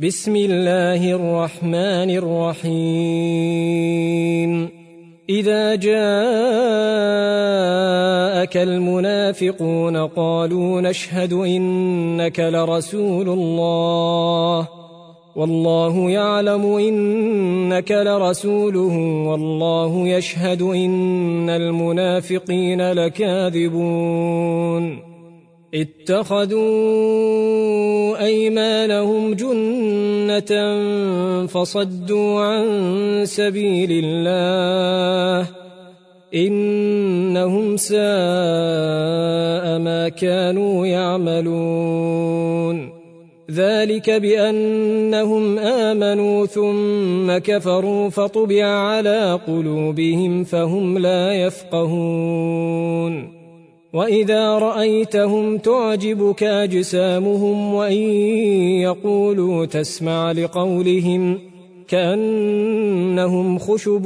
بسم الله الرحمن الرحيم إذا جاءك المنافقون قالوا نشهد إنك لرسول الله والله يعلم إنك لرسوله والله يشهد إن المنافقين لكاذبون اتخذوا أيمانهم جنة فصدوا عن سبيل الله إنهم ساء ما كانوا يعملون ذلك بأنهم آمنوا ثم كفروا فطبع على قلوبهم فهم لا يفقهون وإذا رأيتهم تعجبك أجسامهم وإن يقولوا تسمع لقولهم كأنهم خشب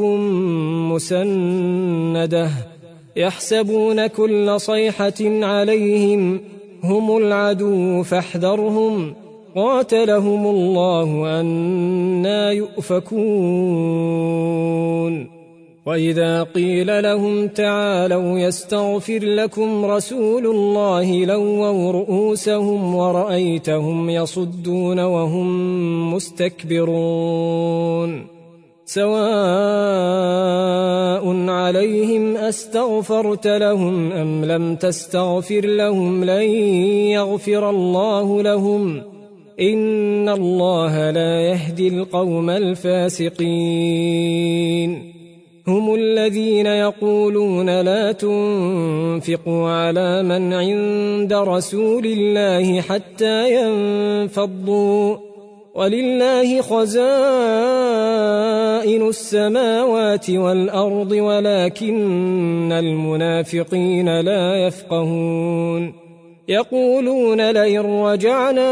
مسندة يحسبون كل صيحة عليهم هم العدو فاحذرهم قاتلهم الله أنى يؤفكون وإذا قيل لهم تعالوا يستغفر لكم رسول الله لووا رؤوسهم ورأيتهم يصدون وهم مستكبرون سواء عليهم أستغفرت لهم أم لم تستغفر لهم لن يغفر الله لهم إن الله لا يهدي القوم الفاسقين هم الذين يقولون لا تنفقوا على من عند رسول الله حتى ينفضوا ولله خزائن السماوات والأرض ولكن المنافقين لا يفقهون يقولون لئن رجعنا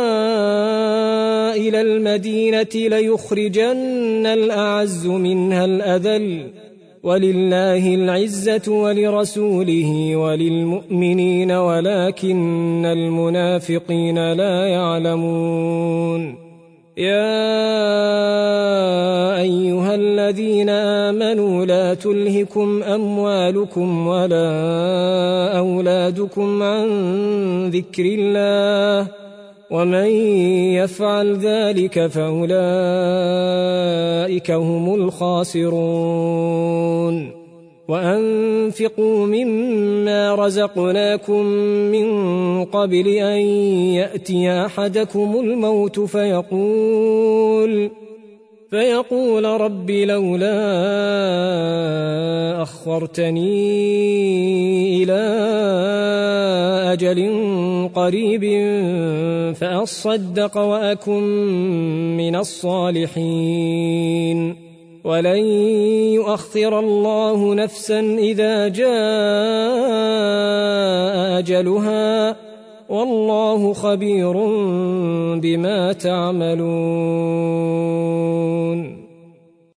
إلى المدينة ليخرجن الأعز منها الأذل ولله العزة ولرسوله وللمؤمنين ولكن المنافقين لا يعلمون يا أيها الذين آمنوا لا تلهكم أموالكم ولا أولادكم عن ذكر الله ومن يفعل ذلك فأولئك هم الخاسرون وأنفقوا مما رزقناكم من قبل أن يأتي أحدكم الموت فيقول رب لولا أخرتني إلى أجل قريب فأصدق وأكن من الصالحين ولن يؤخر الله نفسا إذا جاء أجلها والله خبير بما تعملون